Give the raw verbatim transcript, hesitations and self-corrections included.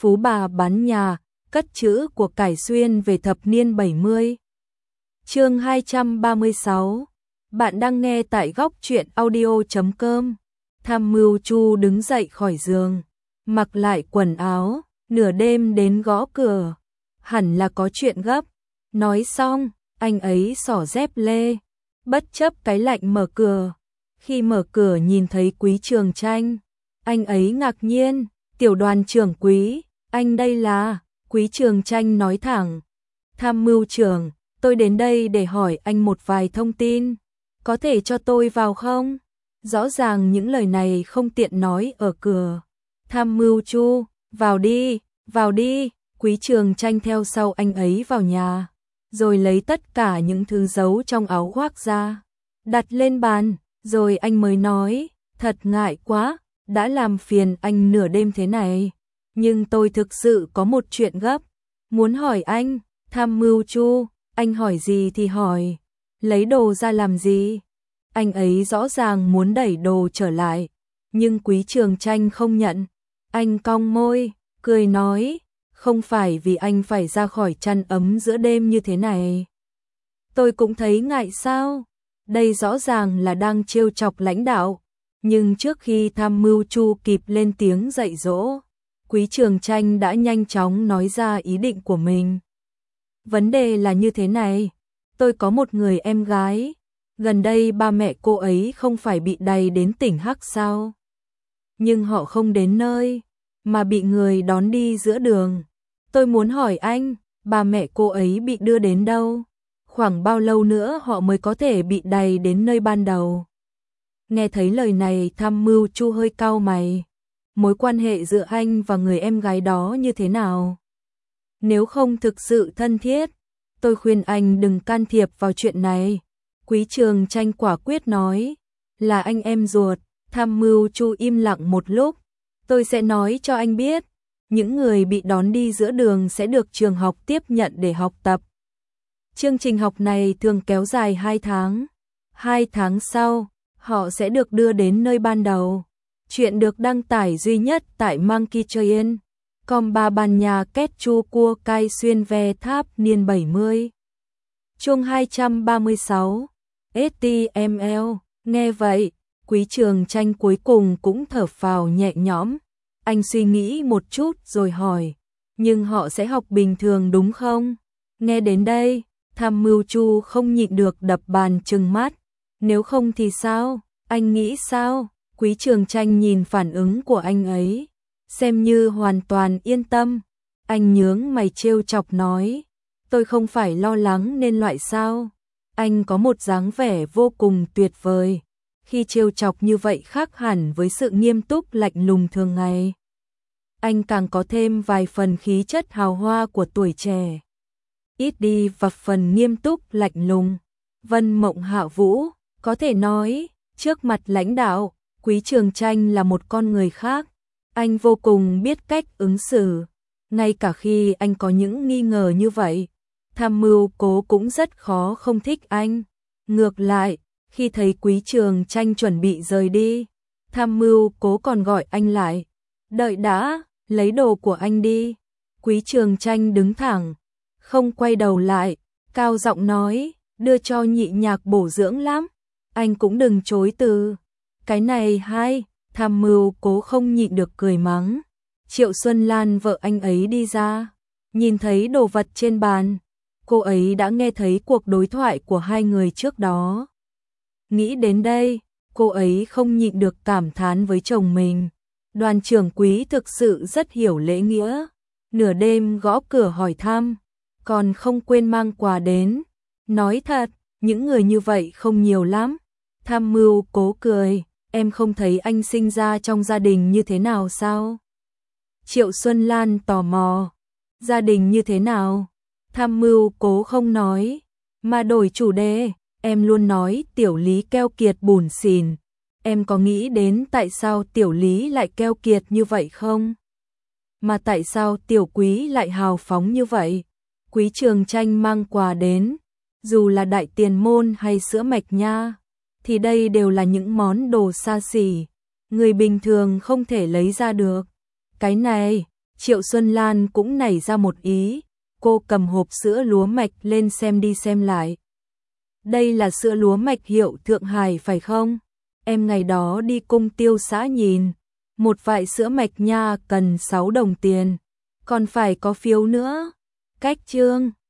Phú bà bán nhà, cất trữ của cải xuyên về thập niên bảy mươi. Chương hai trăm ba mươi sáu. Bạn đang nghe tại góc truyện audio chấm com. Tham Mưu Chu đứng dậy khỏi giường, mặc lại quần áo, nửa đêm đến gõ cửa, hẳn là có chuyện gấp. Nói xong, anh ấy xỏ dép lê, bất chấp cái lạnh mở cửa. Khi mở cửa nhìn thấy Quý Trường Tranh, anh ấy ngạc nhiên, "Tiểu đoàn trưởng Quý, anh đây là..." Quý Trường Tranh nói thẳng, "Tham mưu trưởng, tôi đến đây để hỏi anh một vài thông tin, có thể cho tôi vào không?" Rõ ràng những lời này không tiện nói ở cửa. "Tham mưu Chu, vào đi, vào đi." Quý Trường Tranh theo sau anh ấy vào nhà, rồi lấy tất cả những thứ giấu trong áo khoác ra, đặt lên bàn, rồi anh mới nói, "Thật ngại quá, đã làm phiền anh nửa đêm thế này, nhưng tôi thực sự có một chuyện gấp, muốn hỏi anh." "Tham mưu Chu, anh hỏi gì thì hỏi, lấy đồ ra làm gì?" Anh ấy rõ ràng muốn đẩy đồ trở lại, nhưng Quý Trường Tranh không nhận. Anh cong môi, cười nói, "Không phải vì anh phải ra khỏi chăn ấm giữa đêm như thế này, tôi cũng thấy ngại sao?" Đây rõ ràng là đang trêu chọc lãnh đạo, nhưng trước khi Tham mưu Chu kịp lên tiếng dạy dỗ, Quý Trường Tranh đã nhanh chóng nói ra ý định của mình. "Vấn đề là như thế này, tôi có một người em gái, gần đây ba mẹ cô ấy không phải bị đày đến tỉnh Hắc sao? Nhưng họ không đến nơi, mà bị người đón đi giữa đường. Tôi muốn hỏi anh, ba mẹ cô ấy bị đưa đến đâu? Khoảng bao lâu nữa họ mới có thể bị đày đến nơi ban đầu?" Nghe thấy lời này, Tham mưu Chu hơi cau mày. Mối quan hệ giữa anh và người em gái đó như thế nào? Nếu không thực sự thân thiết, tôi khuyên anh đừng can thiệp vào chuyện này. Quý Trường Tranh quả quyết nói, "Là anh em ruột." Tham mưu Chu im lặng một lúc. "Tôi sẽ nói cho anh biết, những người bị đón đi giữa đường sẽ được trường học tiếp nhận để học tập. Chương trình học này thường kéo dài hai tháng. Hai tháng sau, họ sẽ được đưa đến nơi ban đầu." Chuyện được đăng tải duy nhất tại Monkey Train. Com ba ban nhà kết chu cua cai xuyên ve tháp niên bảy mươi. Chương hai trăm ba mươi sáu. ét tê em lờ. Nghe vậy, Quý Trường Tranh cuối cùng cũng thở phào nhẹ nhõm. Anh suy nghĩ một chút rồi hỏi, "Nhưng họ sẽ học bình thường đúng không?" Nghe đến đây, Tham mưu Chu không nhịn được đập bàn trừng mắt. "Nếu không thì sao? Anh nghĩ sao?" Quý Trường Tranh nhìn phản ứng của anh ấy, xem như hoàn toàn yên tâm. Anh nhướng mày trêu chọc nói, "Tôi không phải lo lắng nên loại sao?" Anh có một dáng vẻ vô cùng tuyệt vời. Khi trêu chọc như vậy khác hẳn với sự nghiêm túc lạnh lùng thường ngày. Anh càng có thêm vài phần khí chất hào hoa của tuổi trẻ, ít đi và phần nghiêm túc lạnh lùng. Vân Mộng Hạ Vũ, có thể nói, trước mặt lãnh đạo, Quý Trường Tranh là một con người khác. Anh vô cùng biết cách ứng xử. Ngay cả khi anh có những nghi ngờ như vậy, Tham mưu Cố cũng rất khó không thích anh. Ngược lại, khi thấy Quý Trường Tranh chuẩn bị rời đi, Tham mưu Cố còn gọi anh lại. "Đợi đã, lấy đồ của anh đi." Quý Trường Tranh đứng thẳng, không quay đầu lại, cao giọng nói, "Đưa cho Nhị Nhạc bổ dưỡng lắm, anh cũng đừng chối từ." "Cái này hay." Tham mưu Cố không nhịn được cười mắng. Triệu Xuân Lan vợ anh ấy đi ra, nhìn thấy đồ vật trên bàn. Cô ấy đã nghe thấy cuộc đối thoại của hai người trước đó. Nghĩ đến đây, cô ấy không nhịn được cảm thán với chồng mình. Đoàn trưởng Quý thực sự rất hiểu lễ nghĩa. Nửa đêm gõ cửa hỏi thăm, còn không quên mang quà đến. Nói thật, những người như vậy không nhiều lắm. Tham mưu Cố cười, "Em không thấy anh sinh ra trong gia đình như thế nào sao?" Triệu Xuân Lan tò mò, "Gia đình như thế nào?" Tham mưu Cố không nói, mà đổi chủ đề, "Em luôn nói Tiểu Lý keo kiệt bủn xỉn. Em có nghĩ đến tại sao Tiểu Lý lại keo kiệt như vậy không? Mà tại sao Tiểu Quý lại hào phóng như vậy?" Quý Trường Tranh mang quà đến, dù là đại tiền môn hay sữa mạch nha, thì đây đều là những món đồ xa xỉ, người bình thường không thể lấy ra được. Cái này, Triệu Xuân Lan cũng nảy ra một ý, cô cầm hộp sữa lúa mạch lên xem đi xem lại. Đây là sữa lúa mạch hiệu Thượng Hải phải không? Em ngày đó đi cung tiêu xã nhìn, một vại sữa mạch nha cần sáu đồng tiền, còn phải có phiếu nữa. Cách chương